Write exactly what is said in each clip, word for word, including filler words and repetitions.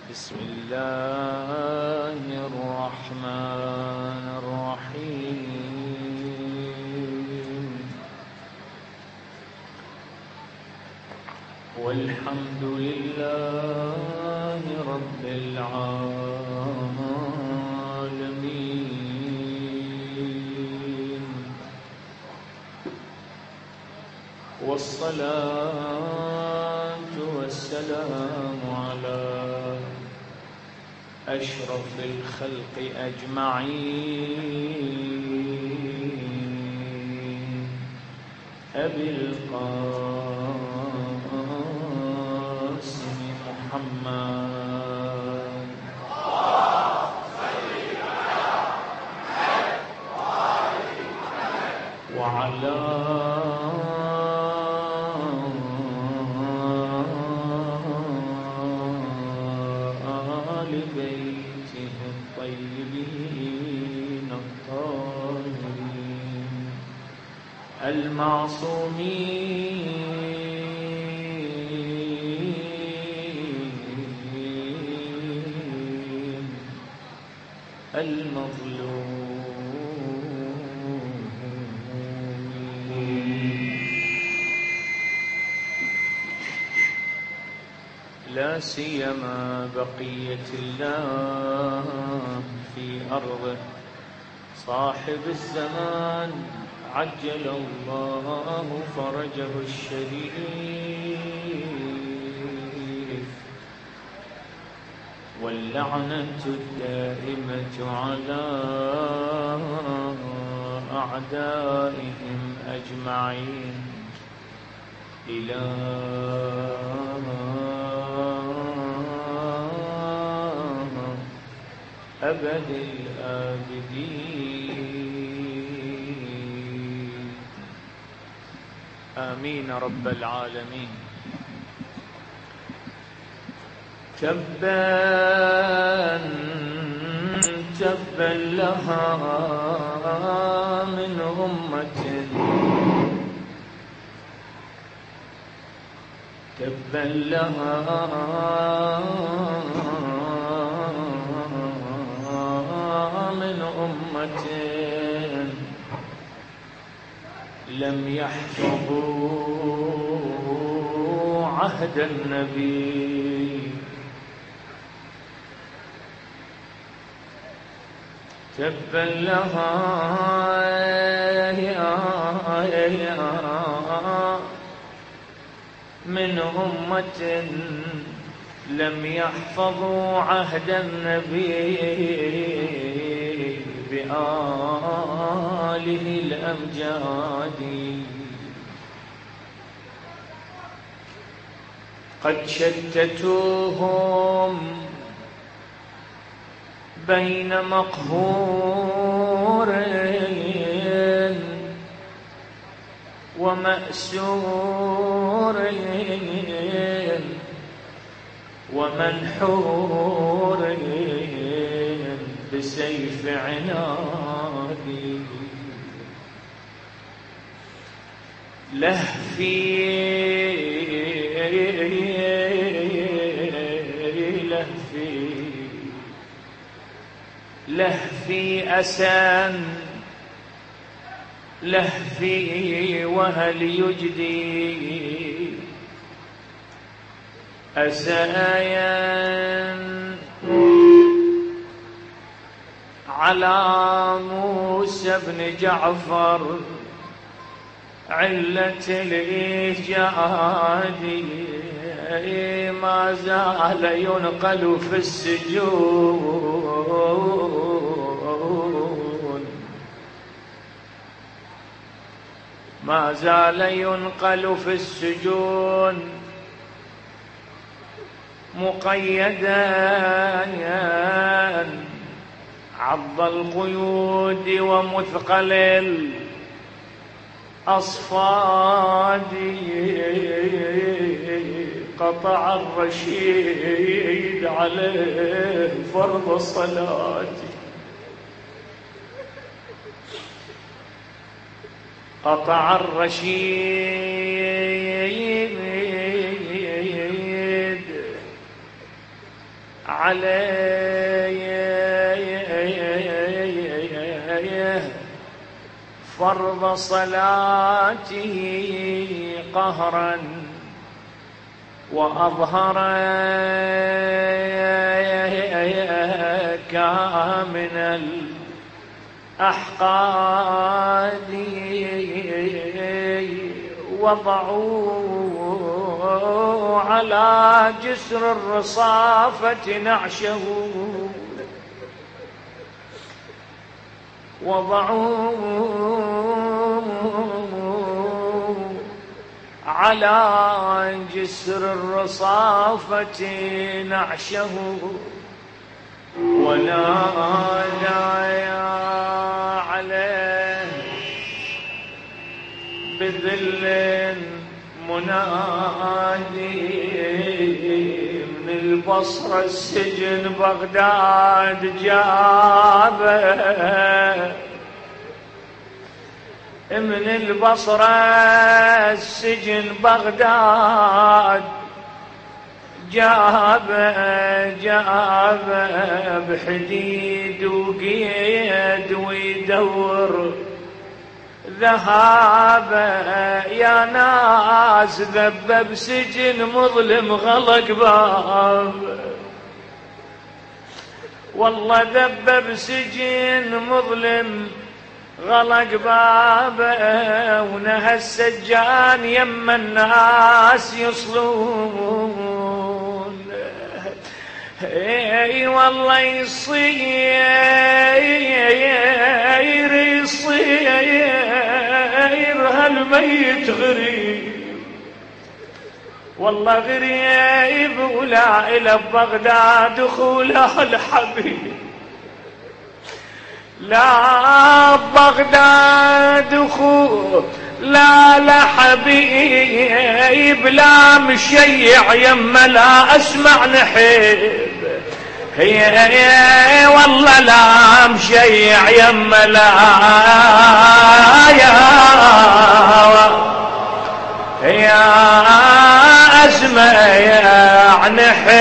بسم الله الرحمن الرحيم. والحمد لله رب العالمين، والصلاة والسلام على أشرف الخلق أجمعين، أبي القاسم محمد وعلى المعصومين المظلومين، لا سيما بقية الله في أرضه صاحب الزمان عجل الله فرجه الشريف، واللعنة الدائمة على أعدائهم أجمعين إلى أبد الآبدين، آمين رب العالمين. تبا تبا لها من أمة، تبا لها من أمة لم يحفظوا عهد النبي، تبا لها من أمة لم يحفظوا عهد النبي بآله الأمجاد، قد شتتوهم بين مقهور ومأسور ومنحور بسيف عنادي، لهفي لهفي لهفي أسان، لهفي وهل يجدي أسايا على موسى بن جعفر علة الإيجاد، ما زال ينقل في السجون، ما زال ينقل في السجون مقيدا عض القيود ومثقل الأصفاد، قطع الرشيد عليه فرض الصلاة، قطع الرشيد عليه فرض صلاته قهرا وأظهر كامن الأحقاد وضعوا على جسر الرصافة نعشه وضعوا على جسر الرصافة نعشه ونادى عليه بذل منادي من البصرة السجن بغداد جابه من البصرة السجن بغداد جابه جابه بحديد وقيد ويدور ذهاب يا ناس ذبب سجن مظلم غلق باب والله ذبب سجن مظلم غلق بابه ونهى السجان يم الناس يصلون اي والله يصير يصير هالميت غريب والله غريب ولا إلى بغداد دخوله الحبيب لا بغداد دخول لا لا حبيب لا مشيع يما لا اسمع نحب هي هي والله لا مشيع يما لا يا يا اسمع يا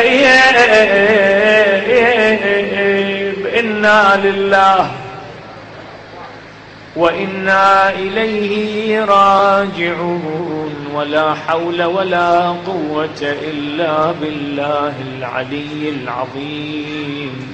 نحب إنا لله وإنا إليه راجعون ولا حول ولا قوة إلا بالله العلي العظيم.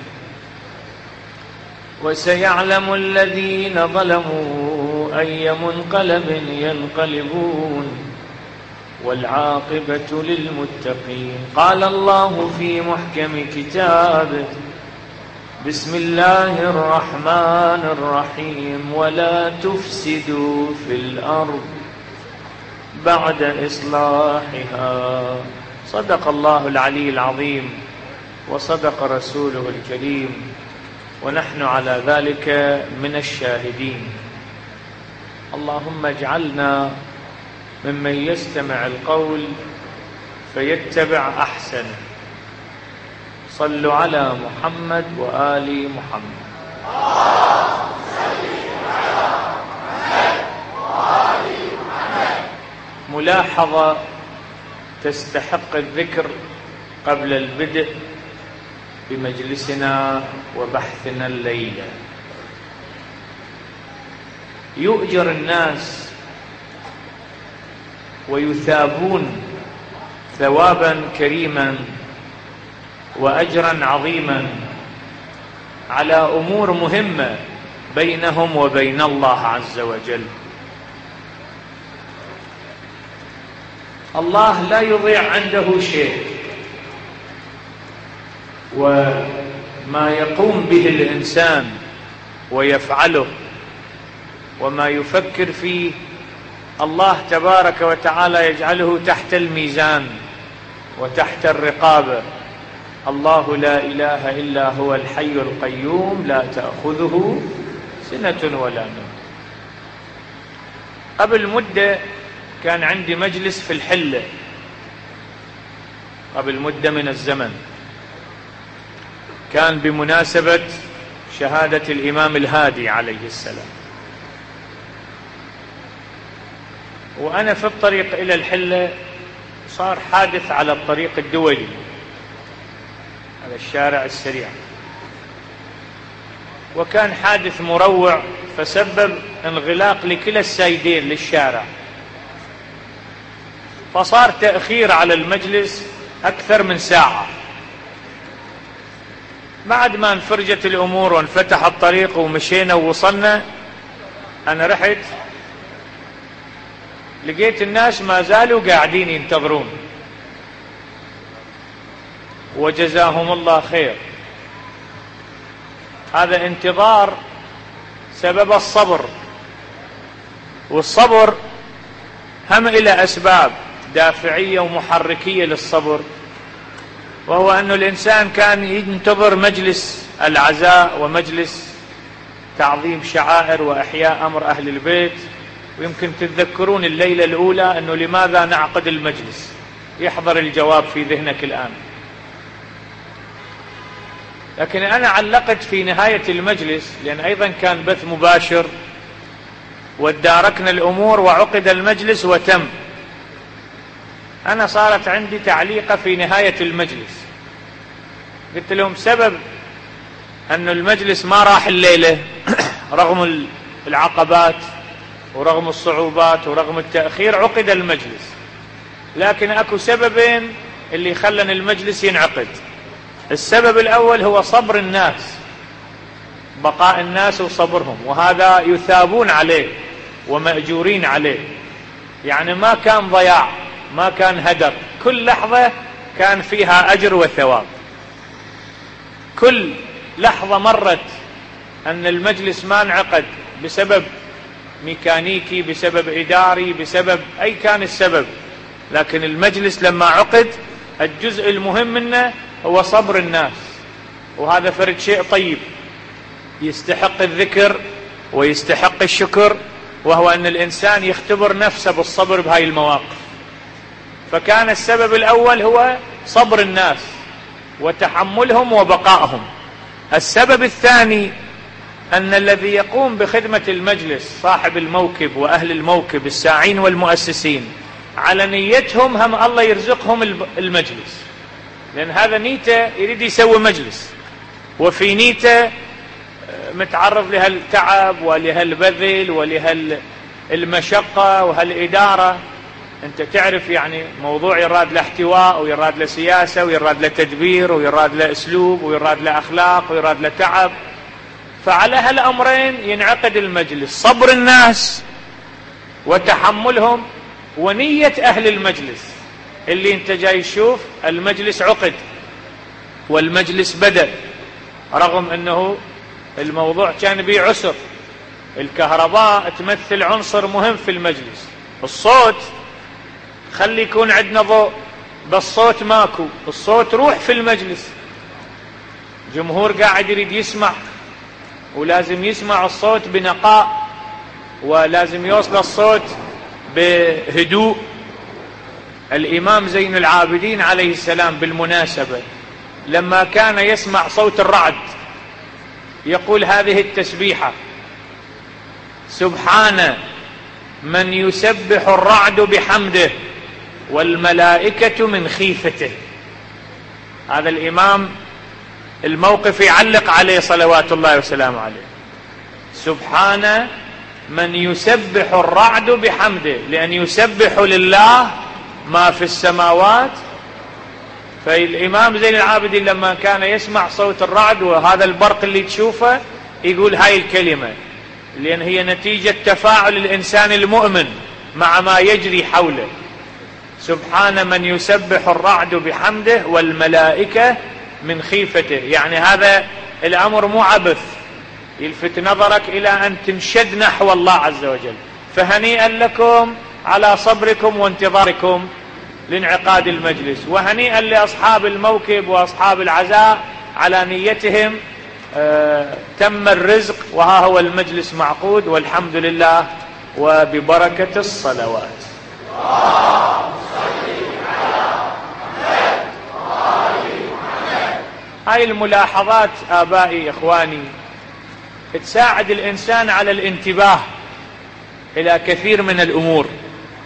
وسيعلم الذين ظلموا أي منقلب ينقلبون والعاقبة للمتقين. قال الله في محكم كتابه: بسم الله الرحمن الرحيم: ولا تفسدوا في الأرض بعد إصلاحها. صدق الله العلي العظيم وصدق رسوله الكريم ونحن على ذلك من الشاهدين. اللهم اجعلنا ممن يستمع القول فيتبع أحسنه. صلوا على محمد وآل محمد. ملاحظة تستحق الذكر قبل البدء بمجلسنا وبحثنا الليلة. يؤجر الناس ويثابون ثوابا كريما وأجرا عظيما على أمور مهمة بينهم وبين الله عز وجل. الله لا يضيع عنده شيء، وما يقوم به الإنسان ويفعله وما يفكر فيه الله تبارك وتعالى يجعله تحت الميزان وتحت الرقابة. الله لا إله إلا هو الحي القيوم لا تأخذه سنة ولا نوم. قبل مدة كان عندي مجلس في الحلة، قبل مدة من الزمن، كان بمناسبة شهادة الإمام الهادي عليه السلام. وأنا في الطريق إلى الحلة صار حادث على الطريق الدولي على الشارع السريع، وكان حادث مروع فسبب انغلاق لكلا السيدين للشارع، فصار تأخير على المجلس أكثر من ساعة. بعد ما انفرجت الأمور وانفتح الطريق ومشينا ووصلنا، أنا رحت لقيت الناس ما زالوا قاعدين ينتظرون، وجزاهم الله خير. هذا انتظار سبب الصبر، والصبر هم إلى أسباب دافعية ومحركية للصبر، وهو أن الإنسان كان ينتظر مجلس العزاء ومجلس تعظيم شعائر وإحياء أمر أهل البيت. ويمكن تتذكرون الليلة الأولى أنه لماذا نعقد المجلس، يحضر الجواب في ذهنك الآن. لكن أنا علقت في نهاية المجلس، لأن أيضا كان بث مباشر واداركنا الأمور وعقد المجلس وتم. أنا صارت عندي تعليقة في نهاية المجلس، قلت لهم سبب أن المجلس ما راح الليلة رغم العقبات ورغم الصعوبات ورغم التأخير عقد المجلس، لكن أكو سببين اللي خلن المجلس ينعقد. السبب الأول هو صبر الناس، بقاء الناس وصبرهم، وهذا يثابون عليه ومأجورين عليه، يعني ما كان ضياع، ما كان هدر، كل لحظة كان فيها أجر وثواب. كل لحظة مرت أن المجلس ما انعقد بسبب ميكانيكي، بسبب إداري، بسبب أي كان السبب، لكن المجلس لما عقد الجزء المهم منه هو صبر الناس، وهذا فرد شيء طيب يستحق الذكر ويستحق الشكر، وهو أن الإنسان يختبر نفسه بالصبر بهاي المواقف. فكان السبب الأول هو صبر الناس وتحملهم وبقائهم. السبب الثاني أن الذي يقوم بخدمة المجلس صاحب الموكب وأهل الموكب الساعين والمؤسسين على نيتهم هم الله يرزقهم المجلس، لأن هذا نيته يريد يسوي مجلس، وفي نيته متعرض لهالتعب ولهالبذل ولهالمشقة وهالإدارة. أنت تعرف يعني موضوع يراد له احتواء ويراد له سياسة ويراد له تدبير ويراد له أسلوب ويراد له أخلاق ويراد له تعب. فعلى هالأمرين ينعقد المجلس، صبر الناس وتحملهم ونية أهل المجلس. اللي انت جاي تشوف المجلس عقد والمجلس بدأ، رغم أنه الموضوع كان بيه عسر. الكهرباء تمثل عنصر مهم في المجلس، الصوت خلي يكون عندنا ضوء، بس صوت ماكو، الصوت روح في المجلس. جمهور قاعد يريد يسمع، ولازم يسمع الصوت بنقاء، ولازم يوصل الصوت بهدوء. الإمام زين العابدين عليه السلام بالمناسبة لما كان يسمع صوت الرعد يقول هذه التسبيحة: سبحان من يسبح الرعد بحمده والملائكة من خيفته. هذا الإمام الموقف يعلق عليه صلوات الله وسلامه عليه: سبحان من يسبح الرعد بحمده، لأن يسبح لله ما في السماوات. فالإمام زين العابدين لما كان يسمع صوت الرعد وهذا البرق اللي تشوفه يقول هاي الكلمة، لأن هي نتيجة تفاعل الإنسان المؤمن مع ما يجري حوله. سبحان من يسبح الرعد بحمده والملائكة من خيفته، يعني هذا الأمر مو عبث، يلفت نظرك إلى أن تنشد نحو الله عز وجل. فهنيئا لكم على صبركم وانتظاركم لانعقاد المجلس، وهنيئا لأصحاب الموكب وأصحاب العزاء على نيتهم. آه تم الرزق، وها هو المجلس معقود، والحمد لله وببركة الصلوات. هاي الملاحظات آبائي إخواني تساعد الإنسان على الانتباه إلى كثير من الأمور،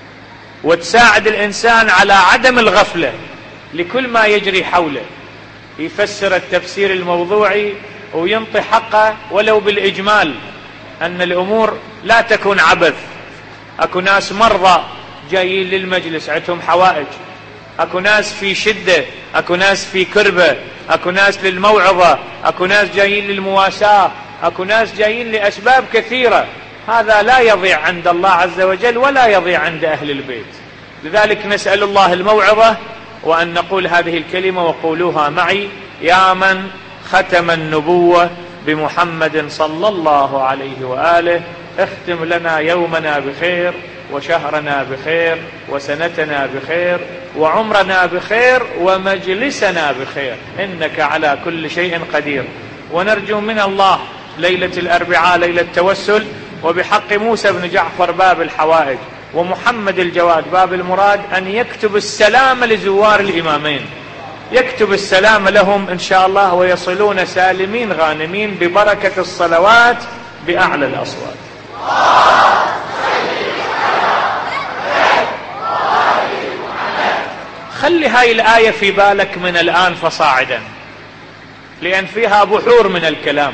وتساعد الإنسان على عدم الغفلة لكل ما يجري حوله. يفسر التفسير الموضوعي وينطي حقه ولو بالإجمال، أن الأمور لا تكون عبث. أكو ناس مرضى جايين للمجلس عندهم حوائج، أكو ناس في شدة، أكو ناس في كربة، أكو ناس للموعظة، أكو ناس جايين للمواساة، أكو ناس جايين لأسباب كثيرة. هذا لا يضيع عند الله عز وجل ولا يضيع عند أهل البيت. لذلك نسأل الله الموعظة، وأن نقول هذه الكلمة وقولوها معي: يا من ختم النبوة بمحمد صلى الله عليه وآله، اختم لنا يومنا بخير، وشهرنا بخير، وسنتنا بخير، وعمرنا بخير، ومجلسنا بخير، إنك على كل شيء قدير. ونرجو من الله ليلة الأربعاء ليلة توسل، وبحق موسى بن جعفر باب الحوائج، ومحمد الجواد باب المراد، أن يكتب السلام لزوار الإمامين، يكتب السلام لهم إن شاء الله، ويصلون سالمين غانمين ببركة الصلوات بأعلى الأصوات. خلي هاي الآية في بالك من الآن فصاعدا، لأن فيها بحور من الكلام،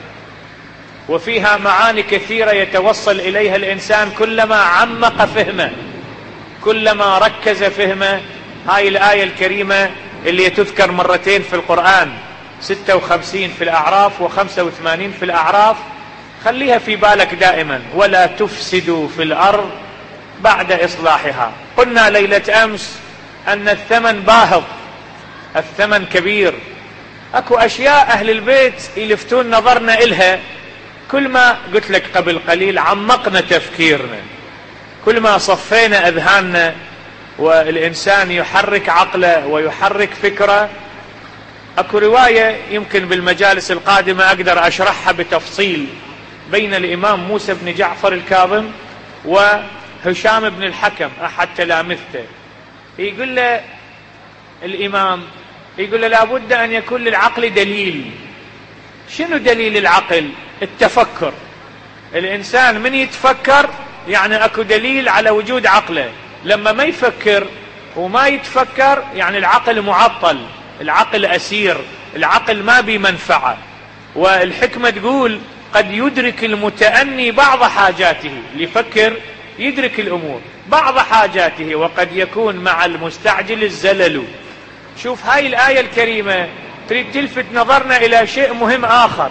وفيها معاني كثيرة يتوصل إليها الإنسان كلما عمق فهمه، كلما ركز فهمه. هاي الآية الكريمة اللي تذكر مرتين في القرآن، ستة وخمسين في الأعراف وخمسة وثمانين في الأعراف، خليها في بالك دائما: ولا تفسدوا في الأرض بعد إصلاحها. قلنا ليلة أمس أن الثمن باهظ، الثمن كبير. أكو أشياء أهل البيت يلفتون نظرنا إلها، كل ما قلت لك قبل قليل عمقنا تفكيرنا، كل ما صفينا أذهاننا والإنسان يحرك عقله ويحرك فكره. أكو رواية يمكن بالمجالس القادمة أقدر أشرحها بتفصيل بين الإمام موسى بن جعفر الكاظم وهشام بن الحكم أحد تلامذته. يقول له الإمام، يقول له لابد أن يكون للعقل دليل. شنو دليل العقل؟ التفكر. الإنسان من يتفكر يعني أكو دليل على وجود عقله. لما ما يفكر وما يتفكر يعني العقل معطل، العقل أسير، العقل ما بمنفعة. والحكمة تقول: قد يدرك المتأني بعض حاجاته، اللي يفكر يدرك الأمور بعض حاجاته، وقد يكون مع المستعجل الزلل. شوف هاي الآية الكريمة تريد تلفت نظرنا إلى شيء مهم آخر،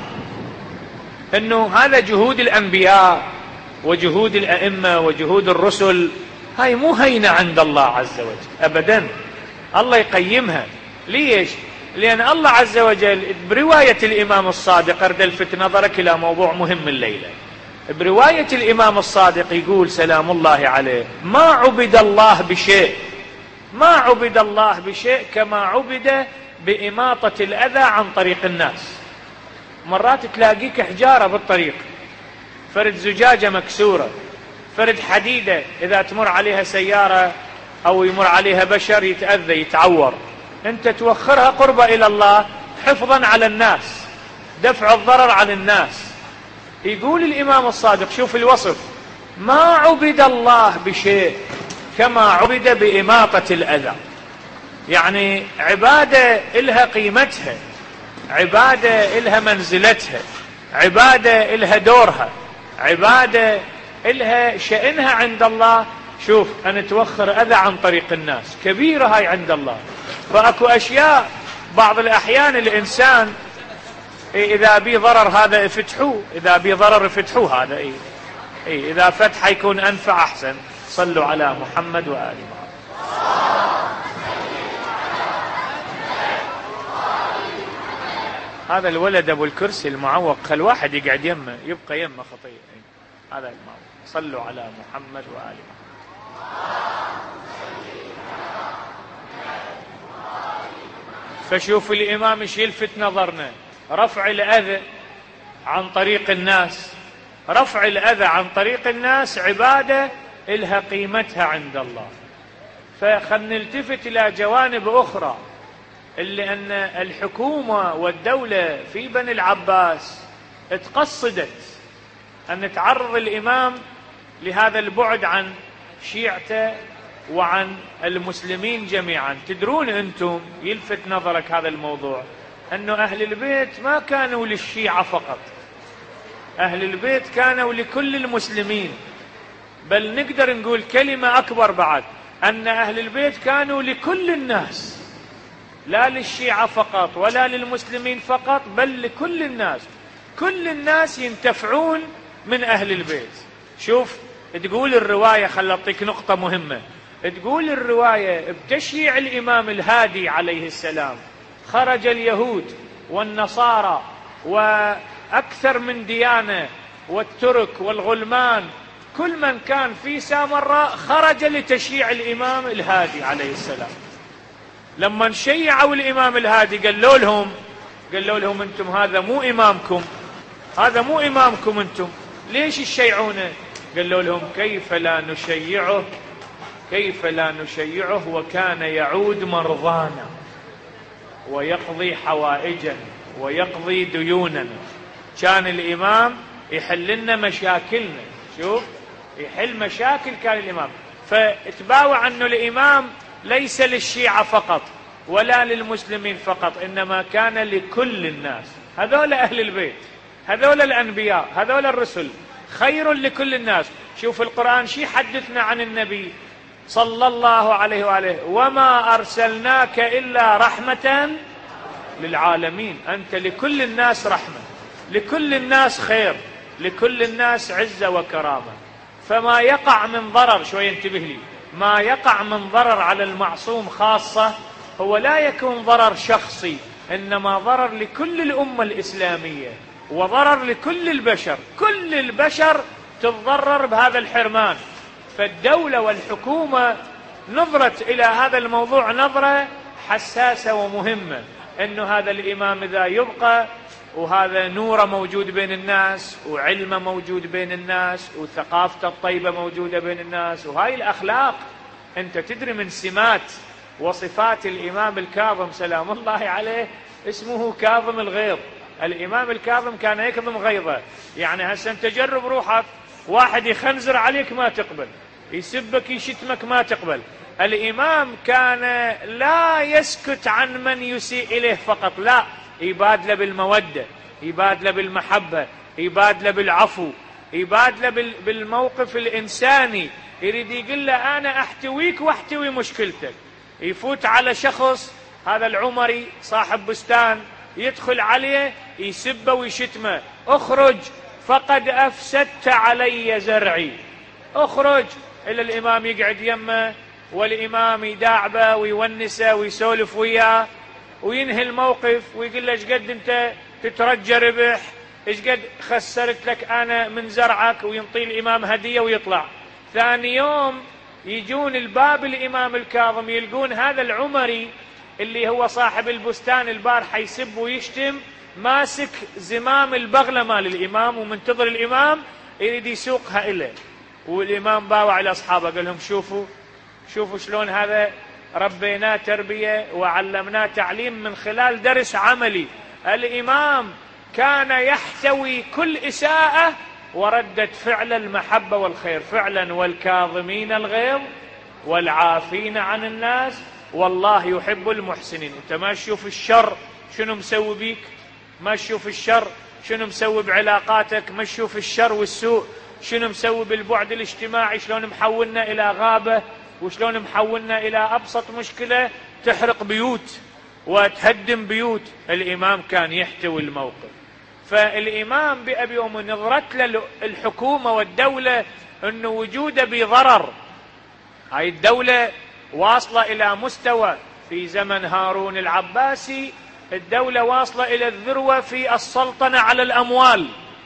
أنه هذا جهود الأنبياء وجهود الأئمة وجهود الرسل، هاي مو هينة عند الله عز وجل أبدا. الله يقيمها. ليش؟ لأن الله عز وجل برواية الإمام الصادق، أريد ألفت نظرك إلى موضوع مهم الليلة. برواية الإمام الصادق يقول سلام الله عليه: ما عبد الله بشيء، ما عبد الله بشيء كما عبد بإماطة الأذى عن طريق الناس. مرات تلاقيك حجارة بالطريق، فرد زجاجة مكسورة، فرد حديدة إذا تمر عليها سيارة أو يمر عليها بشر يتأذى يتعور، أنت توخرها قربة إلى الله حفظا على الناس، دفع الضرر عن الناس. يقول الإمام الصادق، شوف الوصف: ما عبد الله بشيء كما عبد بإماطة الأذى. يعني عبادة إلها قيمتها، عبادة إلها منزلتها، عبادة إلها دورها، عبادة إلها شأنها عند الله. شوف، أن توخر أذى عن طريق الناس كبيرة هاي عند الله. فأكو أشياء بعض الأحيان الإنسان إذا بي ضرر هذا يفتحوه، إذا بي ضرر يفتحوه هذا إيه إيه إذا فتح يكون أنفع أحسن. صلوا على محمد وآل محمد. هذا الولد أبو الكرسي المعوق، خل واحد يقعد يمه يبقى يمه خطيئة. إيه؟ هذا المعوق. صلوا على محمد وآل محمد. فشوف الإمام ايش يلفت نظرنا: رفع الأذى عن طريق الناس. رفع الأذى عن طريق الناس عبادة إلها قيمتها عند الله. فخلنا نلتفت إلى جوانب أخرى، اللي أن الحكومة والدولة في بني العباس اتقصدت أن تعرض الإمام لهذا البعد عن شيعته وعن المسلمين جميعا. تدرون أنتم، يلفت نظرك هذا الموضوع، أن أهل البيت ما كانوا للشيعة فقط، أهل البيت كانوا لكل المسلمين، بل نقدر نقول كلمة أكبر بعد، أن أهل البيت كانوا لكل الناس، لا للشيعة فقط ولا للمسلمين فقط، بل لكل الناس. كل الناس ينتفعون من أهل البيت. شوف تقول الرواية، خل أعطيك نقطة مهمة، تقول الرواية بتشييع الإمام الهادي عليه السلام خرج اليهود والنصارى وأكثر من ديانة والترك والغلمان، كل من كان في سامراء خرج لتشييع الإمام الهادي عليه السلام. لما شيعوا الإمام الهادي قالوا لهم قالوا لهم أنتم هذا مو إمامكم، هذا مو إمامكم أنتم، ليش تشيعونه؟ قالوا لهم كيف لا نشيعه، كيف لا نشيعه وكان يعود مرضانا ويقضي حوائجنا ويقضي ديوننا. كان الإمام يحل لنا مشاكلنا، شوف يحل مشاكل كان الإمام. فاتباوع أنه الإمام ليس للشيعة فقط ولا للمسلمين فقط، إنما كان لكل الناس. هذول أهل البيت، هذول الأنبياء، هذول الرسل، خير لكل الناس. شوف القرآن شي حدثنا عن النبي صلى الله عليه وآله، وما أرسلناك إلا رحمة للعالمين. أنت لكل الناس رحمة، لكل الناس خير، لكل الناس عزة وكرامة. فما يقع من ضرر، شوي انتبه لي، ما يقع من ضرر على المعصوم خاصة هو لا يكون ضرر شخصي، إنما ضرر لكل الأمة الإسلامية وضرر لكل البشر. كل البشر تتضرر بهذا الحرمان. فالدولة والحكومة نظرت إلى هذا الموضوع نظرة حساسة ومهمة، إنه هذا الإمام إذا يبقى وهذا نوره موجود بين الناس وعلمه موجود بين الناس وثقافته الطيبة موجودة بين الناس، وهاي الأخلاق أنت تدري من سمات وصفات الإمام الكاظم سلام الله عليه، اسمه كاظم الغيظ. الإمام الكاظم كان يكظم غيظه، يعني هسه أنت جرب روحك، واحد يخنزر عليك ما تقبل، يسبك يشتمك ما تقبل. الإمام كان لا يسكت عن من يسيء إليه فقط، لا، يبادله بالمودة، يبادله بالمحبة، يبادله بالعفو، يبادله بالموقف الإنساني. يريد يقول له أنا أحتويك وأحتوي مشكلتك. يفوت على شخص، هذا العمري صاحب بستان، يدخل عليه يسبه ويشتمه، اخرج فقد أفسدت علي زرعي، اخرج. إلا الإمام يقعد يمه، والإمام يداعبه ويونسه ويسولف وياه وينهي الموقف ويقول له ايش قد انت تترجى ربح، ايش قد خسرت لك انا من زرعك، وينطي الإمام هدية ويطلع. ثاني يوم يجون الباب الإمام الكاظم يلقون هذا العمري اللي هو صاحب البستان البارحة يسب ويشتم ماسك زمام البغلة مال الإمام ومنتظر الإمام يريد يسوقها إليه. والإمام باوع إلى أصحابه قال لهم شوفوا شوفوا شلون هذا ربيناه تربية وعلمناه تعليم من خلال درس عملي. الإمام كان يحتوي كل إساءة وردة فعل المحبة والخير فعلا، والكاظمين الغيظ والعافين عن الناس والله يحب المحسنين. انت ما تشوف الشر شنو مسوي بيك، ما تشوف الشر شنو مسوي بعلاقاتك، ما تشوف الشر والسوء شنو مسوي بالبعد الاجتماعي، شلون محولنا إلى غابة وشلون محولنا إلى أبسط مشكلة تحرق بيوت وتهدم بيوت. الإمام كان يحتوي الموقف. فالإمام بأبي أم نظرت له الحكومة والدولة أنه وجوده بضرر. هاي الدولة واصلة إلى مستوى في زمن هارون العباسي، الدولة واصلة إلى الذروة في السلطنة على الأموال،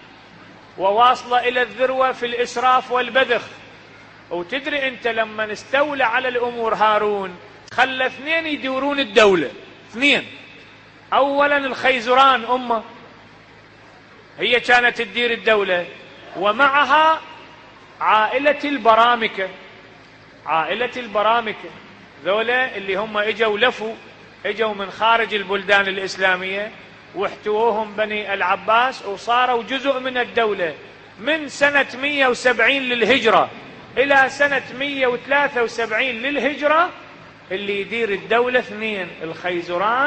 وواصلة إلى الذروة في الإسراف والبذخ. وتدري أنت لما استولى على الأمور هارون خلى اثنين يدورون الدولة، اثنين. أولا الخيزران أمه هي كانت تدير الدولة، ومعها عائلة البرامكة. عائلة البرامكة ذولا اللي هم اجوا لفوا اجوا من خارج البلدان الإسلامية واحتووهم بني العباس وصاروا جزء من الدولة من سنة مئة وسبعين للهجرة إلى سنة مئة وثلاثة وسبعين للهجرة. اللي يدير الدولة اثنين، الخيزران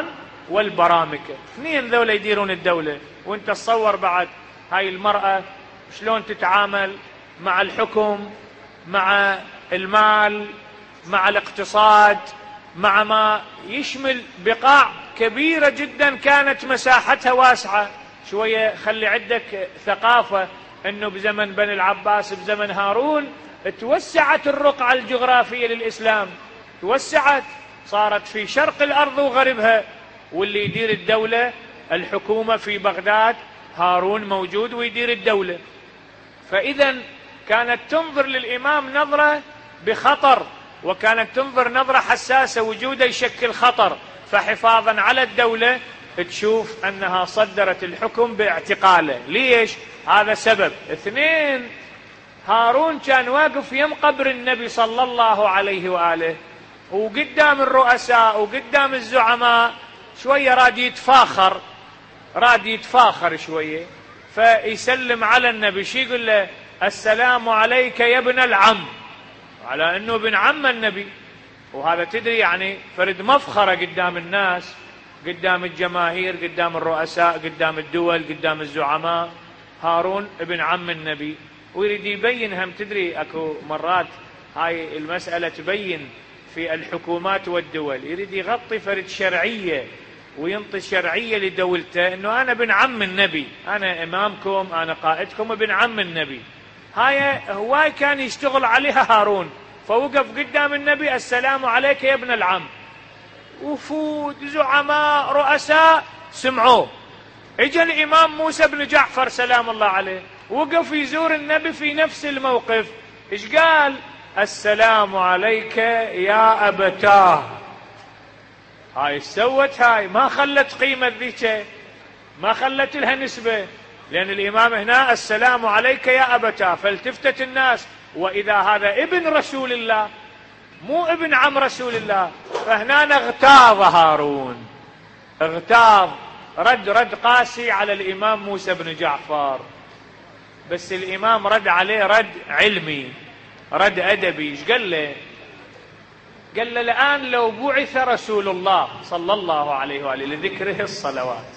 والبرامكة. اثنين ذولا يديرون الدولة. وانت تصور بعد هاي المرأة شلون تتعامل مع الحكم، مع المال، مع الاقتصاد، مع ما يشمل بقاع كبيرة جدا كانت مساحتها واسعة. شوية خلي عندك ثقافة انه بزمن بني العباس، بزمن هارون، توسعت الرقعة الجغرافية للإسلام، توسعت، صارت في شرق الأرض وغربها. واللي يدير الدولة الحكومة في بغداد هارون موجود ويدير الدولة. فإذا كانت تنظر للإمام نظرة بخطر، وكانت تنظر نظرة حساسة، وجوده يشكل خطر. فحفاظا على الدولة تشوف أنها صدرت الحكم باعتقاله. ليش؟ هذا سبب. اثنين، هارون كان واقف يم قبر النبي صلى الله عليه وآله، وقدام الرؤساء وقدام الزعماء، شوية راد يتفاخر، راد يتفاخر شوية، فيسلم على النبي. شي يقول له؟ السلام عليك يا ابن العم، على أنه ابن عم النبي. وهذا تدري يعني فرد مفخرة قدام الناس، قدام الجماهير، قدام الرؤساء، قدام الدول، قدام الزعماء. هارون ابن عم النبي. ويريد يبين، هم تدري اكو مرات هاي المسألة تبين في الحكومات والدول، يريد يغطي فرد شرعية وينطي شرعية لدولته، انه انا ابن عم النبي، انا امامكم، انا قائدكم، ابن عم النبي. هاي هواي كان يشتغل عليها هارون. فوقف قدام النبي، السلام عليك يا ابن العم. وفود زعماء رؤساء سمعوه. اجى الامام موسى بن جعفر سلام الله عليه، وقف يزور النبي في نفس الموقف. ايش قال؟ السلام عليك يا أبتاه. هاي سوت، هاي ما خلت قيمة ذيك، ما خلت لها نسبة، لأن الإمام هنا السلام عليك يا أبتاه. فالتفتت الناس، وإذا هذا ابن رسول الله مو ابن عم رسول الله. فهنا اغتاظ هارون، اغتاظ، رد رد قاسي على الإمام موسى بن جعفر. بس الإمام رد عليه رد علمي، رد أدبي. ايش قال له؟ قال له الآن لو بعث رسول الله صلى الله عليه وآله لذكره الصلوات،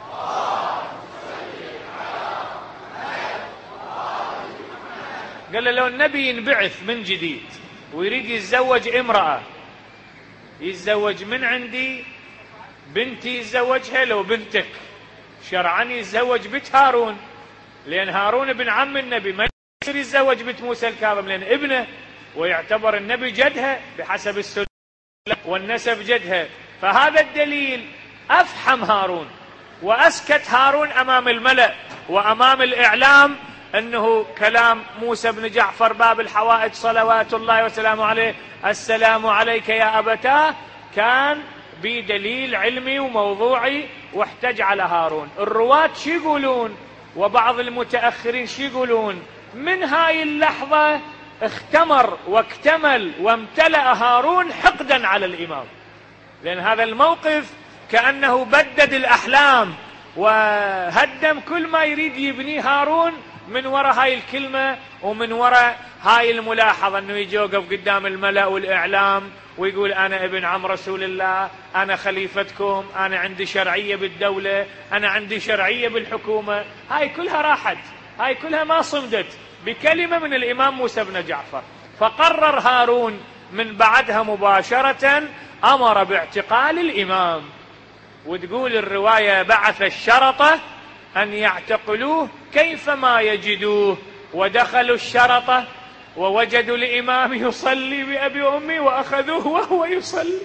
قال له لو النبي ينبعث من جديد ويريد يتزوج امرأة، يتزوج من عندي بنتي، يتزوجها لو بنتك، شرعا يتزوج بنت هارون، لأن هارون ابن عم النبي، ما يصير يتزوج بنت موسى الكاظم لأن ابنه، ويعتبر النبي جدها بحسب السنة والنسب جدها. فهذا الدليل أفحم هارون وأسكت هارون أمام الملأ وأمام الإعلام أنه كلام موسى بن جعفر باب الحوائج صلوات الله وسلامه عليه السلام عليك يا أبتاه كان بدليل علمي وموضوعي، واحتج على هارون. الرواة شو يقولون وبعض المتأخرين شو يقولون؟ من هاي اللحظة اختمر واكتمل وامتلأ هارون حقدا على الإمام، لأن هذا الموقف كأنه بدد الأحلام وهدم كل ما يريد يبنيه هارون من وراء هاي الكلمة ومن وراء هاي الملاحظة، أنه يجي يوقف قدام الملأ والإعلام ويقول أنا ابن عم رسول الله، أنا خليفتكم، أنا عندي شرعية بالدولة، أنا عندي شرعية بالحكومة. هاي كلها راحت، هاي كلها ما صمدت بكلمة من الإمام موسى بن جعفر. فقرر هارون من بعدها مباشرة أمر باعتقال الإمام. وتقول الرواية بعث الشرطة أن يعتقلوه كيفما يجدوه، ودخلوا الشرطة ووجدوا الإمام يصلي بأبي وأمي وأخذوه وهو يصلي،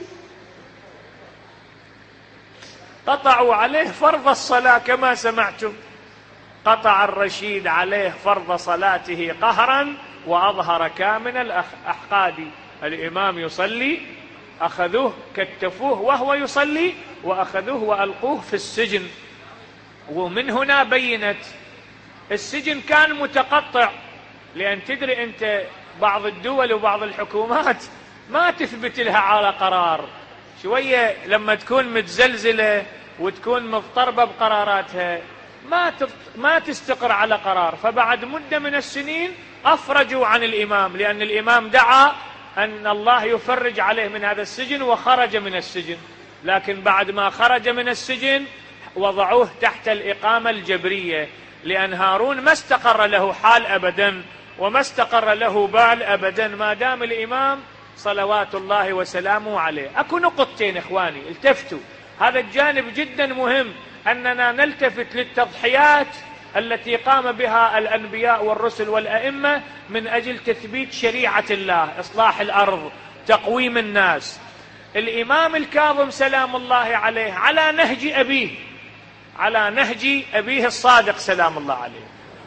قطعوا عليه فرض الصلاة كما سمعتم، قطع الرشيد عليه فرض صلاته قهرا وأظهر كامن الأحقاد. الإمام يصلي، أخذوه كتفوه وهو يصلي وأخذوه وألقوه في السجن. ومن هنا بينت السجن كان متقطع، لأن تدري أنت بعض الدول وبعض الحكومات ما تثبت لها على قرار، شوية لما تكون متزلزلة وتكون مضطربة بقراراتها ما ما تستقر على قرار. فبعد مدة من السنين أفرجوا عن الإمام، لأن الإمام دعا أن الله يفرج عليه من هذا السجن وخرج من السجن. لكن بعد ما خرج من السجن وضعوه تحت الإقامة الجبرية، لأن هارون ما استقر له حال أبدا وما استقر له بال أبدا ما دام الإمام صلوات الله وسلامه عليه. أكو نقطتين إخواني التفتوا، هذا الجانب جدا مهم، أننا نلتفت للتضحيات التي قام بها الأنبياء والرسل والأئمة من أجل تثبيت شريعة الله، إصلاح الأرض، تقويم الناس. الإمام الكاظم سلام الله عليه على نهج أبيه، على نهج أبيه الصادق سلام الله عليه،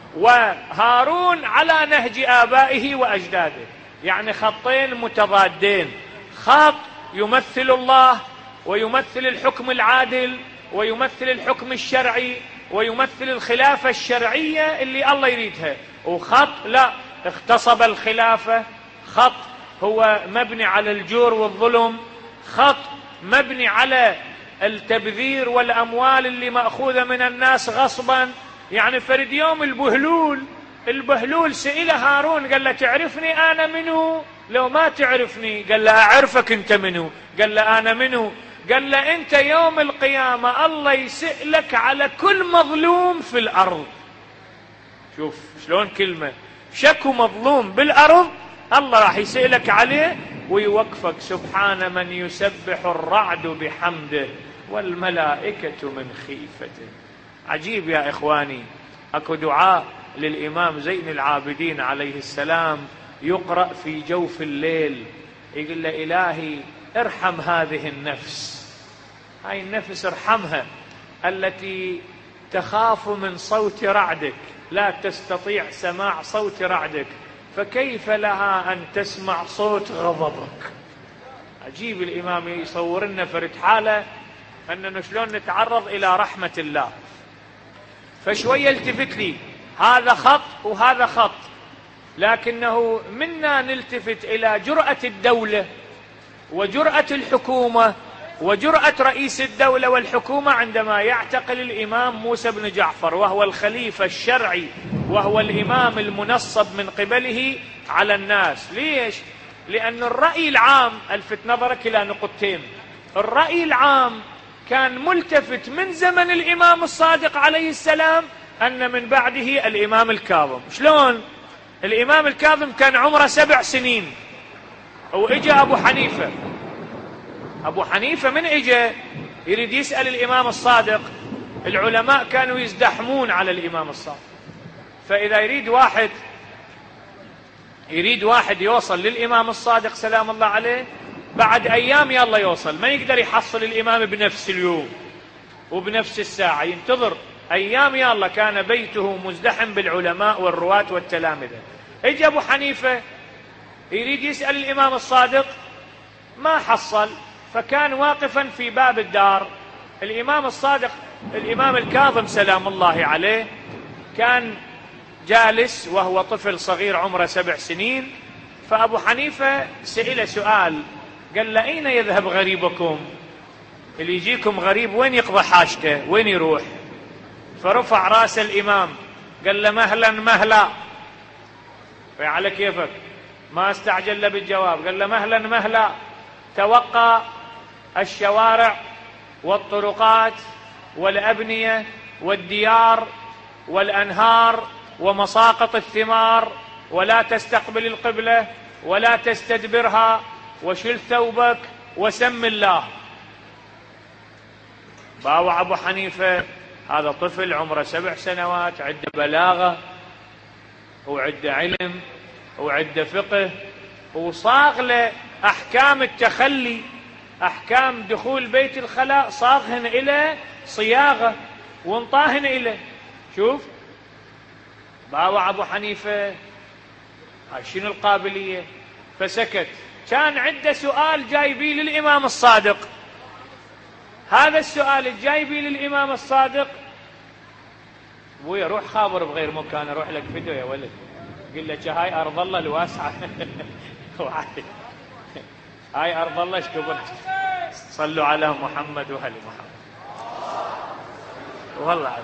وهارون على نهج آبائه وأجداده، يعني خطين متضادين، خط يمثل الله ويمثل الحكم العادل ويمثل الحكم الشرعي ويمثل الخلافة الشرعية اللي الله يريدها، وخط لا اغتصب الخلافة، خط هو مبني على الجور والظلم، خط مبني على التبذير والأموال اللي مأخوذة من الناس غصبا. يعني فرد يوم البهلول البهلول سئل هارون قال له تعرفني أنا منو؟ لو ما تعرفني قال له أعرفك أنت منو؟ قال له أنا منو؟ قال له أنت يوم القيامة الله يسألك على كل مظلوم في الأرض. شوف شلون كلمة، شكو مظلوم بالأرض الله راح يسألك عليه ويوقفك. سبحان من يسبح الرعد بحمده والملائكة من خيفته. عجيب يا إخواني. أكو دعاء للإمام زين العابدين عليه السلام يقرأ في جوف الليل، يقول له إلهي ارحم هذه النفس، هاي النفس ارحمها التي تخاف من صوت رعدك، لا تستطيع سماع صوت رعدك، فكيف لها أن تسمع صوت غضبك. عجيب الإمام يصور لنا فرد حالة أننا شلون نتعرض إلى رحمة الله. فشوية التفت لي هذا خط وهذا خط، لكنه منا نلتفت إلى جرأة الدولة وجرأة الحكومة وجرأة رئيس الدولة والحكومة عندما يعتقل الإمام موسى بن جعفر وهو الخليفة الشرعي وهو الإمام المنصب من قبله على الناس. ليش؟ لأن الرأي العام، ألفت نظرك إلى نقطتين، الرأي العام كان ملتفت من زمن الإمام الصادق عليه السلام أن من بعده الإمام الكاظم. شلون؟ الإمام الكاظم كان عمره سبع سنين وإجا أبو حنيفة. أبو حنيفة من إجا يريد يسأل الإمام الصادق، العلماء كانوا يزدحمون على الإمام الصادق، فإذا يريد واحد يريد واحد يوصل للإمام الصادق سلام الله عليه بعد أيام يلا يوصل، ما يقدر يحصل الإمام بنفس اليوم وبنفس الساعة، ينتظر أيام يلا. كان بيته مزدحم بالعلماء والرواة والتلامذة. إجا أبو حنيفة يريد يسأل الإمام الصادق ما حصل، فكان واقفا في باب الدار. الإمام الصادق الإمام الكاظم سلام الله عليه كان جالس وهو طفل صغير عمره سبع سنين. فأبو حنيفة سئل سؤال، قال له أين يذهب غريبكم؟ اللي يجيكم غريب وين يقضى حاجته؟ وين يروح؟ فرفع راس الإمام قال له مهلا مهلا. على كيفك، ما استعجل له بالجواب، قال له مهلا مهلا، توقع الشوارع والطرقات والأبنية والديار والأنهار ومساقط الثمار، ولا تستقبل القبلة ولا تستدبرها، وشل ثوبك وسم الله. باوع أبو حنيفة، هذا طفل عمره سبع سنوات، عنده بلاغة وعنده علم وعنده فقه، وصاغ له أحكام التخلي، أحكام دخول بيت الخلاء صاغهن إلى صياغة وانطاهن إلى. شوف باوع أبو حنيفة هاي شنو القابلية، فسكت. كان عنده سؤال جايبي للإمام الصادق، هذا السؤال الجايبي للإمام الصادق، ابويا روح خابر بغير مكان، اروح لك فيديو يا ولد، قل لك هاي أرض الله الواسعة هاي أرض الله اشكبر. صلوا على محمد وآل محمد. والله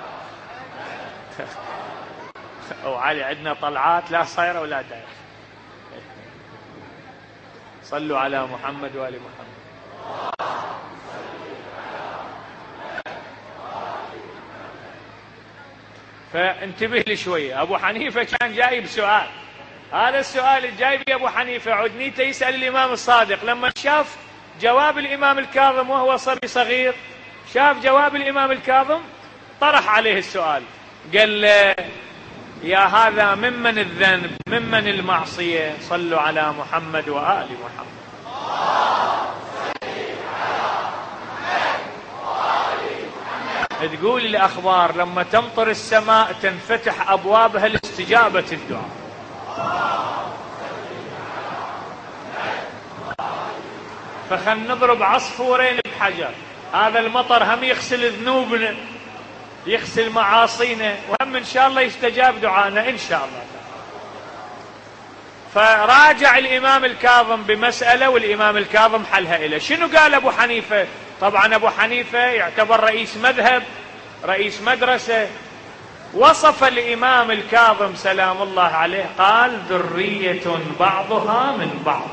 وعلي عندنا طلعات لا صايرة ولا دايرة. صلوا على محمد وآل محمد. فانتبه لي شوية. أبو حنيفة كان جايب سؤال، هذا السؤال الجايب أبو حنيفة عدنيته يسأل الإمام الصادق، لما شاف جواب الإمام الكاظم وهو صبي صغير، شاف جواب الإمام الكاظم طرح عليه السؤال، قال له يا هذا ممن الذنب ممن المعصية؟ صلوا على محمد وآل محمد. تقول الأخبار لما تمطر السماء تنفتح أبوابها لاستجابة الدعاء. فخل نضرب عصفورين بحجر، هذا المطر هم يغسل ذنوبنا يغسل معاصينا، وهم إن شاء الله يستجاب دعانا إن شاء الله. فراجع الإمام الكاظم بمسألة والإمام الكاظم حلها إليه. شنو قال أبو حنيفة؟ طبعا أبو حنيفة يعتبر رئيس مذهب رئيس مدرسة. وصف الإمام الكاظم سلام الله عليه قال ذرية بعضها من بعض.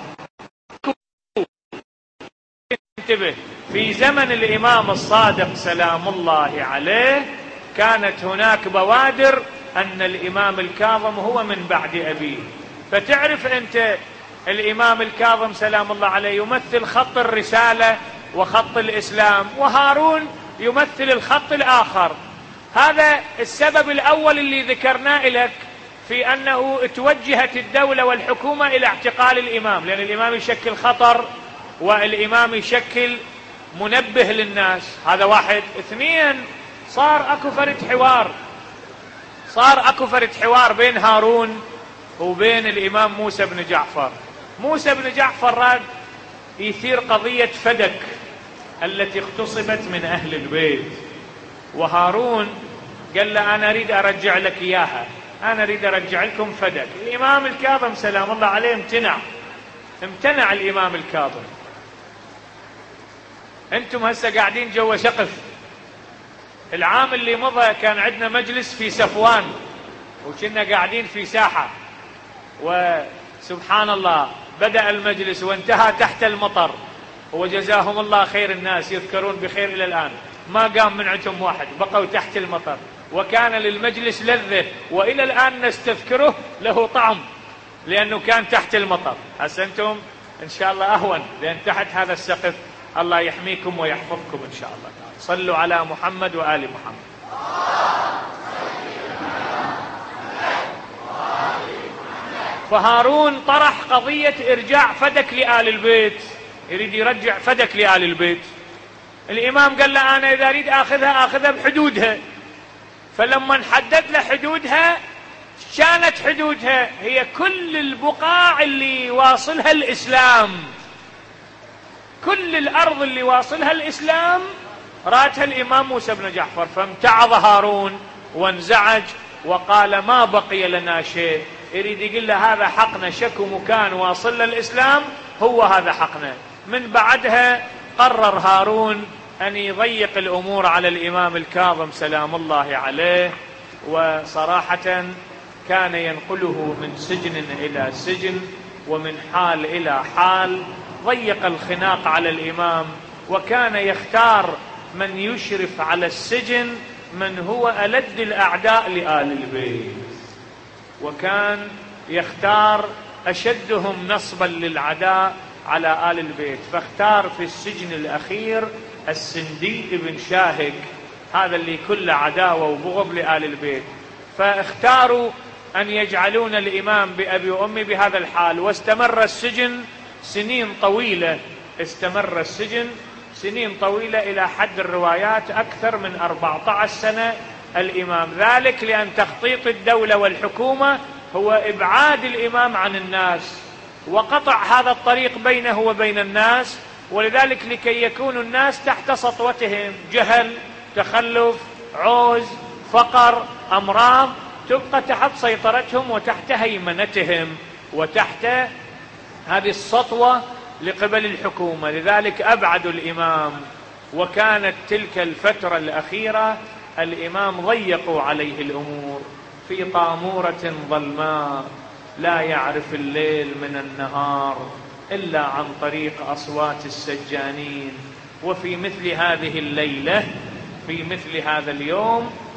انتبه، في زمن الإمام الصادق سلام الله عليه كانت هناك بوادر أن الإمام الكاظم هو من بعد أبيه. فتعرف أنت الإمام الكاظم سلام الله عليه يمثل خط الرسالة وخط الإسلام، وهارون يمثل الخط الآخر. هذا السبب الأول اللي ذكرناه لك في أنه توجهت الدولة والحكومة إلى اعتقال الإمام، لأن الإمام يشكل خطر والإمام يشكل منبه للناس. هذا واحد. اثنين، صار أكو فرد حوار صار أكو فرد حوار بين هارون وبين الإمام موسى بن جعفر. موسى بن جعفر راد يثير قضية فدك التي اغتصبت من أهل البيت، وهارون قال له أنا أريد أرجع لك إياها، أنا أريد أرجع لكم فدك. الإمام الكاظم سلام الله عليه امتنع امتنع الإمام الكاظم. أنتم هسه قاعدين جوا سقف. العام اللي مضى كان عندنا مجلس في سفوان وكنا قاعدين في ساحة، وسبحان الله بدأ المجلس وانتهى تحت المطر، وجزاهم الله خير، الناس يذكرون بخير إلى الآن، ما قام من عندهم واحد، بقوا تحت المطر، وكان للمجلس لذة، وإلى الآن نستذكره له طعم لأنه كان تحت المطر. هسه أنتم إن شاء الله أهون، لأن تحت هذا السقف الله يحميكم ويحفظكم إن شاء الله. صلوا على محمد وآل محمد. فهارون طرح قضية إرجاع فدك لآل البيت، يريد يرجع فدك لآل البيت. الإمام قال له أنا إذا أريد أخذها أخذها بحدودها. فلما نحدد له حدودها، كانت حدودها هي كل البقاع اللي واصلها الإسلام، كل الأرض اللي واصلها الإسلام راتها الإمام موسى بن جعفر. فامتعض هارون وانزعج وقال ما بقي لنا شيء. يريد يقول له هذا حقنا، شكو مكان واصل للإسلام هو هذا حقنا. من بعدها قرر هارون أن يضيق الأمور على الإمام الكاظم سلام الله عليه، وصراحة كان ينقله من سجن إلى سجن ومن حال إلى حال. ضيق الخناق على الإمام، وكان يختار من يشرف على السجن من هو ألد الأعداء لآل البيت، وكان يختار أشدهم نصبا للعداء على آل البيت. فاختار في السجن الأخير السندي بن شاهق، هذا اللي كله عداوة وبغض لآل البيت. فاختاروا أن يجعلون الإمام بأبي وأمي بهذا الحال. واستمر السجن سنين طويلة، استمر السجن سنين طويلة إلى حد الروايات أكثر من أربعة عشر سنة الإمام. ذلك لأن تخطيط الدولة والحكومة هو إبعاد الإمام عن الناس وقطع هذا الطريق بينه وبين الناس، ولذلك لكي يكون الناس تحت سطوتهم، جهل، تخلف، عوز، فقر، أمراض، تبقى تحت سيطرتهم وتحت هيمنتهم وتحت هذه السطوة لقبل الحكومة. لذلك أبعدوا الإمام. وكانت تلك الفترة الأخيرة الإمام ضيقوا عليه الأمور في طامورة ظلماء لا يعرف الليل من النهار إلا عن طريق أصوات السجانين. وفي مثل هذه الليلة، في مثل هذا اليوم،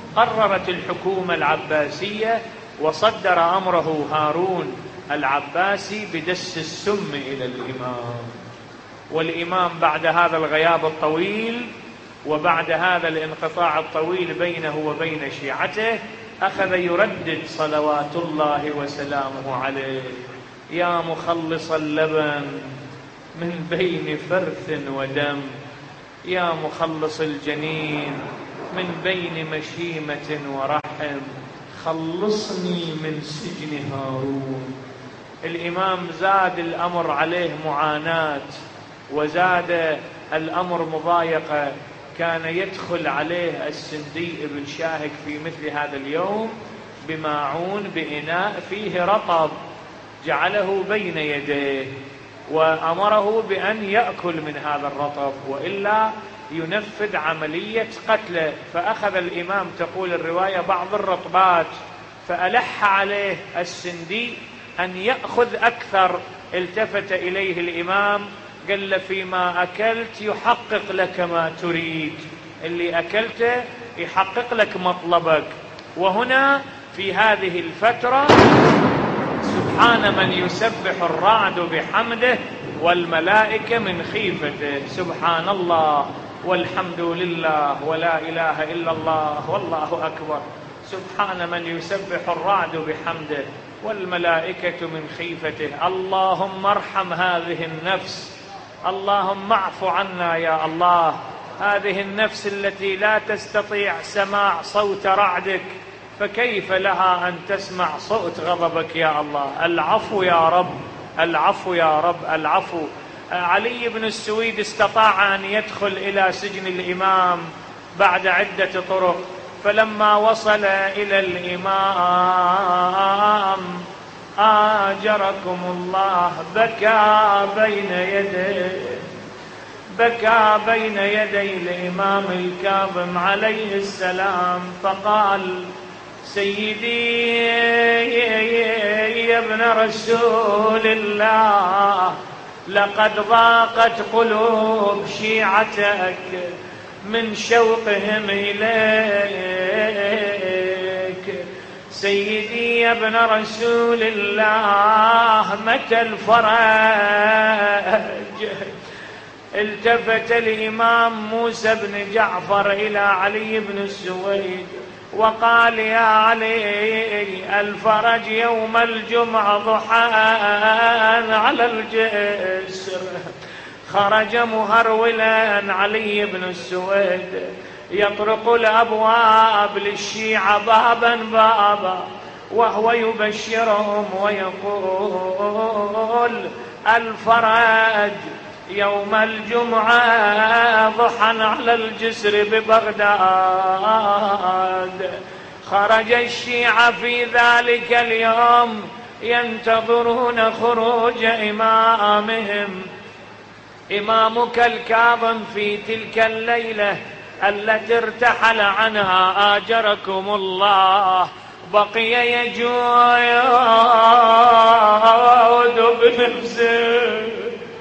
قررت الحكومة العباسية وصدر أمره هارون العباسي بدس السم إلى الإمام. والإمام بعد هذا الغياب الطويل وبعد هذا الانقطاع الطويل بينه وبين شيعته أخذ يردد صلوات الله وسلامه عليه: يا مخلص اللبن من بين فرث ودم، يا مخلص الجنين من بين مشيمة ورحم، خلصني من سجن هارون. الإمام زاد الأمر عليه معاناة وزاد الأمر مضايقة. كان يدخل عليه السندي بن شاهك في مثل هذا اليوم بماعون بإناء فيه رطب، جعله بين يديه وأمره بأن يأكل من هذا الرطب وإلا ينفذ عملية قتله. فأخذ الإمام، تقول الرواية، بعض الرطبات فألح عليه السندي أن يأخذ أكثر. التفت إليه الإمام قال له: فيما أكلت يحقق لك ما تريد، اللي أكلته يحقق لك مطلبك. وهنا في هذه الفترة سبحان من يسبح الرعد بحمده والملائكة من خيفته، سبحان الله والحمد لله ولا إله إلا الله والله أكبر. سبحان من يسبح الرعد بحمده والملائكة من خيفته. اللهم ارحم هذه النفس، اللهم اعف عنا يا الله، هذه النفس التي لا تستطيع سماع صوت رعدك، فكيف لها أن تسمع صوت غضبك يا الله. العفو يا رب، العفو يا رب، العفو. علي بن السويد استطاع أن يدخل إلى سجن الإمام بعد عدة طرق، فلما وصل إلى الإمام آجركم الله بكى بين يديه، بكى بين يدي الإمام الكاظم عليه السلام، فقال: سيدي يا ابن رسول الله، لقد ضاقت قلوب شيعتك من شوقهم إليك. سيدي يا ابن رسول الله، متى الفرج؟ التفت الإمام موسى بن جعفر إلى علي بن السويد وقال: يا علي، الفرج يوم الجمعة ضحى على الجسر. خرج مهرولا علي بن السويد يطرق الأبواب للشيعة بابا بابا وهو يبشرهم ويقول: الفرج يوم الجمعة ضحى على الجسر ببغداد. خرج الشيعة في ذلك اليوم ينتظرون خروج إمامهم. إمامك الكاظم في تلك الليلة التي ارتحل عنها آجركم الله بقي يجود بنفسه،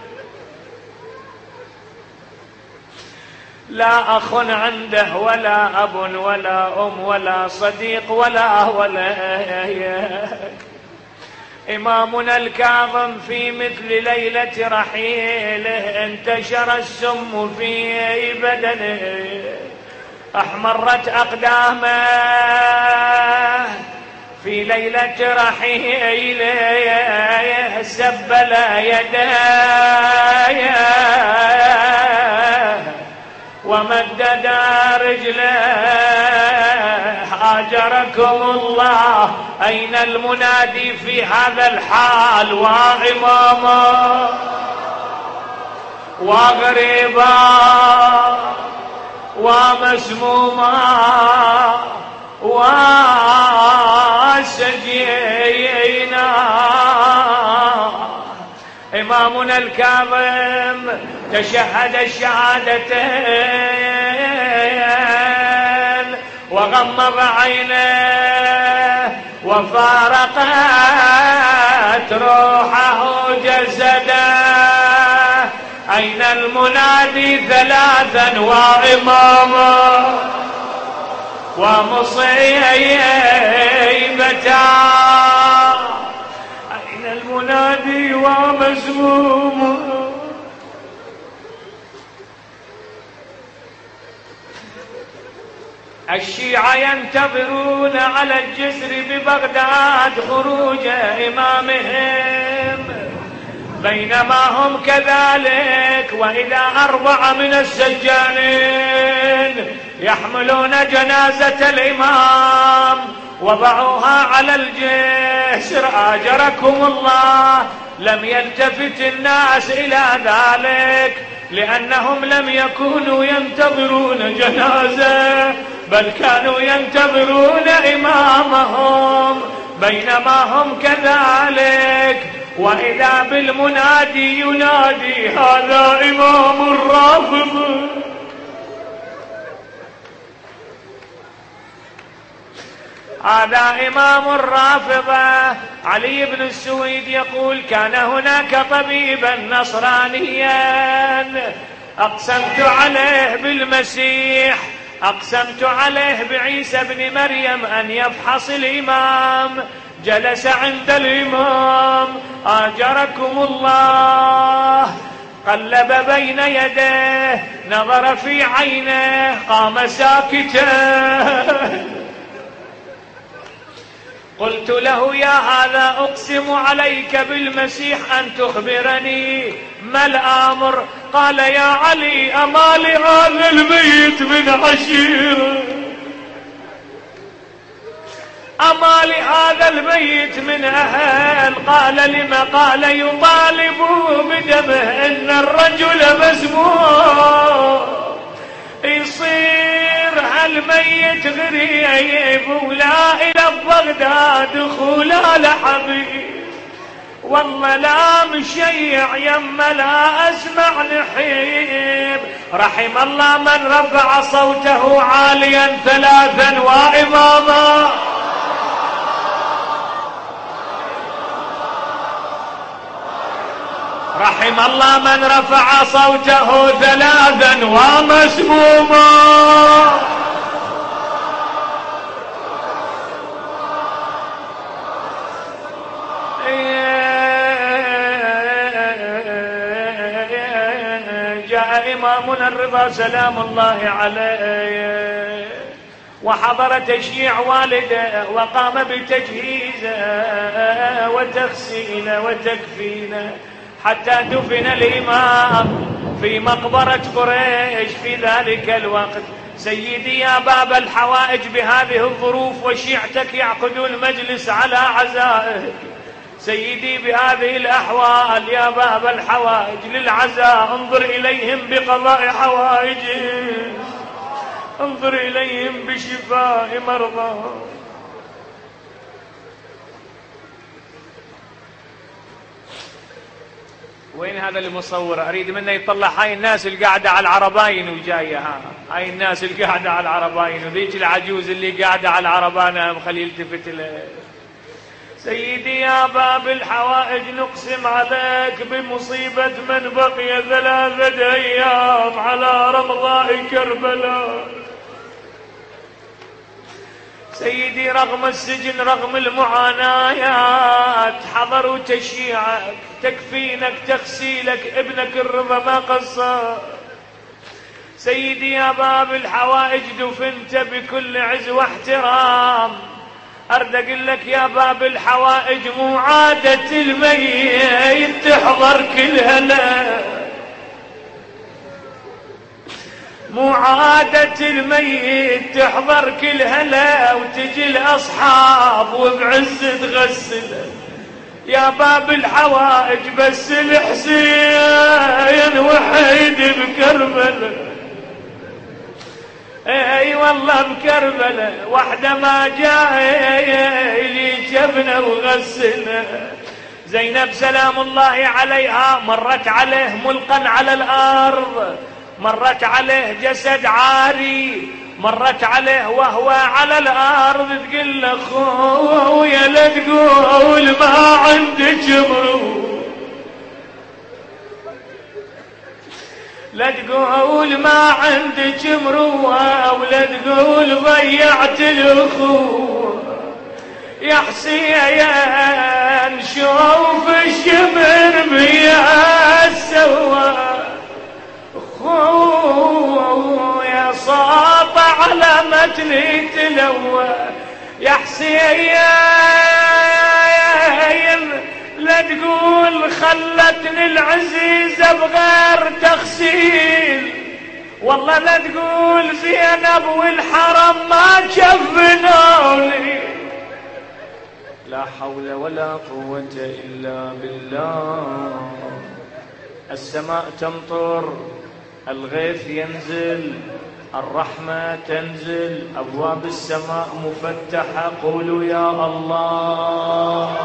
لا أخ عنده ولا أب ولا أم ولا صديق ولا ولد. إمامنا الكاظم في مثل ليلة رحيله انتشر السم في بدنه، أحمرت أقدامه في ليلة رحيله، سبل يديه ومدد رجله. آجركم الله، أين المنادي في هذا الحال؟ وإماما وغريبا ومسموما وسجينا. إمامنا الكاظم تشهد الشهادتين وغمض عينه وفارقت روحه جسده. أين المنادي ثلاثا؟ وإماما ومصيبتا. أين المنادي ومزموم؟ الشيعة ينتظرون على الجسر ببغداد خروج إمامهم، بينما هم كذلك وإذا أربعة من السجانين يحملون جنازة الإمام وضعوها على الجسر. آجركم الله لم يلتفت الناس إلى ذلك، لأنهم لم يكونوا ينتظرون جنازة، بل كانوا ينتظرون إمامهم، بينما هم كذلك وإذا بالمنادي ينادي هذا إمام الرافضة. هذا إمام الرافضة. علي بن السويد يقول كان هناك طبيبا نصرانيا أقسمت عليه بالمسيح، أقسمت عليه بعيسى بن مريم أن يفحص الإمام. جلس عند الإمام آجركم الله، قلب بين يديه، نظر في عينه، قام ساكتا. قلت له يا هذا أقسم عليك بالمسيح أن تخبرني ما الأمر؟ قال يا علي أما لهذا الميت من عشيرة؟ أما لهذا الميت من أهل؟ قال لما؟ قال يطالب بدمه، إن الرجل مسموم، يصير هالميت غريب ولا إلى بغداد دخولا لحبيب. والله لا مشيع يما لا أسمع نحيب. رحم الله من رفع صوته عاليا ثلاثا وإماما. رحم الله من رفع صوته ثلاثا ومسموما. جاء إمامنا الرضا سلام الله عليه وحضر تشييع والده وقام بتجهيزه وتغسيله وتكفينه حتى دفن الإمام في مقبرة قريش في ذلك الوقت. سيدي يا باب الحوائج بهذه الظروف وشيعتك يعقدون المجلس على عزائك. سيدي بهذه الأحوال يا باب الحوائج للعزاء انظر إليهم بقضاء حوائجهم، انظر إليهم بشفاء مرضاهم. وين هذا المصور؟ أريد منه يطلع هاي الناس اللي قاعدة على العرباين وجاية، ها هاي الناس اللي قاعدة على العرباين وذيك العجوز اللي قاعدة على العربانة مخلي يلتفت له. سيدي يا باب الحوائج نقسم عليك بمصيبة من بقي ثلاثة أيام على رمضاء كربلاء. سيدي رغم السجن رغم المعاناة حضروا تشييعك تكفينك تغسيلك، ابنك الرضا ما قصر. سيدي يا باب الحوائج دفنت بكل عز واحترام. أرد أقول لك يا باب الحوائج مو عادة الميت تحضر كل هلا، مو عادة الميت تحضر كل هلا وتجي الأصحاب وبعز تغسل. يا باب الحوائج بس الحسين وحيد بكربلاء، اي والله بكربلاء وحده ما جاء لي جبنا وغسلنا. زينب سلام الله عليها مرت عليه ملقا على الأرض، مرت عليه جسد عاري، مرت عليه وهو على الأرض تقول له خويا لا تقول ما عندك مرو، لا تقول ما عندك مروة ولا تقول ضيعت الأخوة، يا حسين شوف الشمر بيا سوى، خويا صاط على متني تلوى، يا حسين لا تقول خلتني العزيزة بغير تغسيل، والله لا تقول زينب والحرم ما جفنوني. لا حول ولا قوة إلا بالله. السماء تمطر، الغيث ينزل، الرحمة تنزل، أبواب السماء مفتحة. قولوا يا الله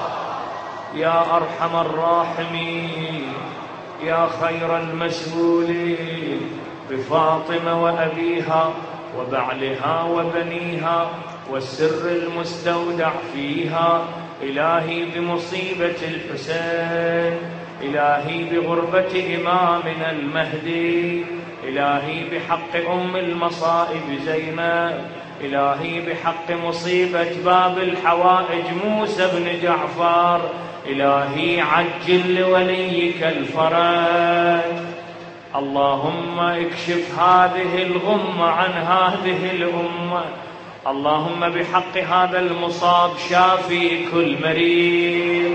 يا أرحم الراحمين يا خير المسؤولين بفاطمة وأبيها وبعلها وبنيها والسر المستودع فيها. إلهي بمصيبة الحسين، إلهي بغربة إمامنا المهدي، إلهي بحق أم المصائب زينب، إلهي بحق مصيبة باب الحوائج موسى بن جعفر، إلهي عجل لوليك الفرج. اللهم اكشف هذه الغمة عن هذه الأمة. اللهم بحق هذا المصاب شافي كل مريض.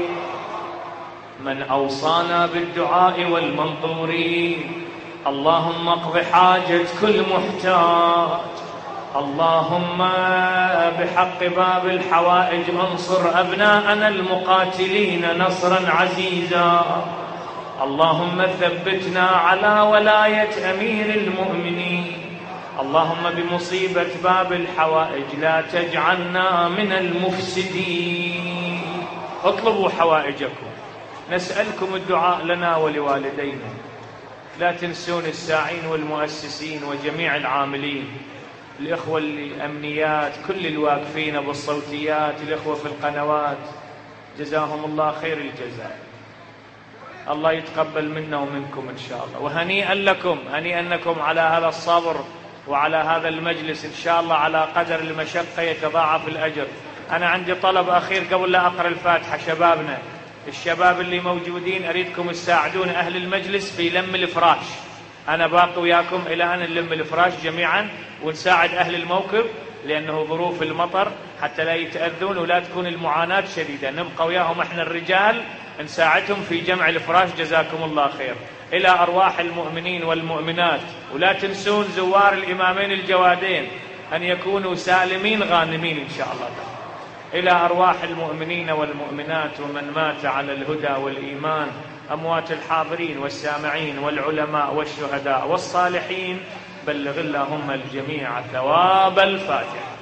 من أوصانا بالدعاء والمنظورين، اللهم اقض حاجة كل محتاج. اللهم بحق باب الحوائج انصر أبناءنا المقاتلين نصرا عزيزا. اللهم ثبتنا على ولاية أمير المؤمنين. اللهم بمصيبة باب الحوائج لا تجعلنا من المفسدين. اطلبوا حوائجكم، نسألكم الدعاء لنا ولوالدينا. لا تنسون الساعين والمؤسسين وجميع العاملين، الإخوة الأمنيات، كل الواقفين بالصوتيات، الإخوة في القنوات، جزاهم الله خير الجزاء. الله يتقبل منا ومنكم إن شاء الله. وهنيئا لكم، هنيئا لكم على هذا الصبر وعلى هذا المجلس. إن شاء الله على قدر المشقة يتضاعف الأجر. أنا عندي طلب أخير قبل لا أقرأ الفاتحة. شبابنا، الشباب اللي موجودين أريدكم تساعدون أهل المجلس في لم الفراش. أنا باقي وياكم إلى أن نلم الفراش جميعا ونساعد أهل الموقف، لأنه ظروف المطر حتى لا يتأذون ولا تكون المعاناة شديدة. نبقى وياهم احنا الرجال نساعدهم في جمع الفراش. جزاكم الله خير. إلى أرواح المؤمنين والمؤمنات. ولا تنسون زوار الإمامين الجوادين أن يكونوا سالمين غانمين إن شاء الله. إلى أرواح المؤمنين والمؤمنات ومن مات على الهدى والإيمان، أموات الحاضرين والسامعين والعلماء والشهداء والصالحين، بلغ اللهم الجميع ثواب الفاتحة.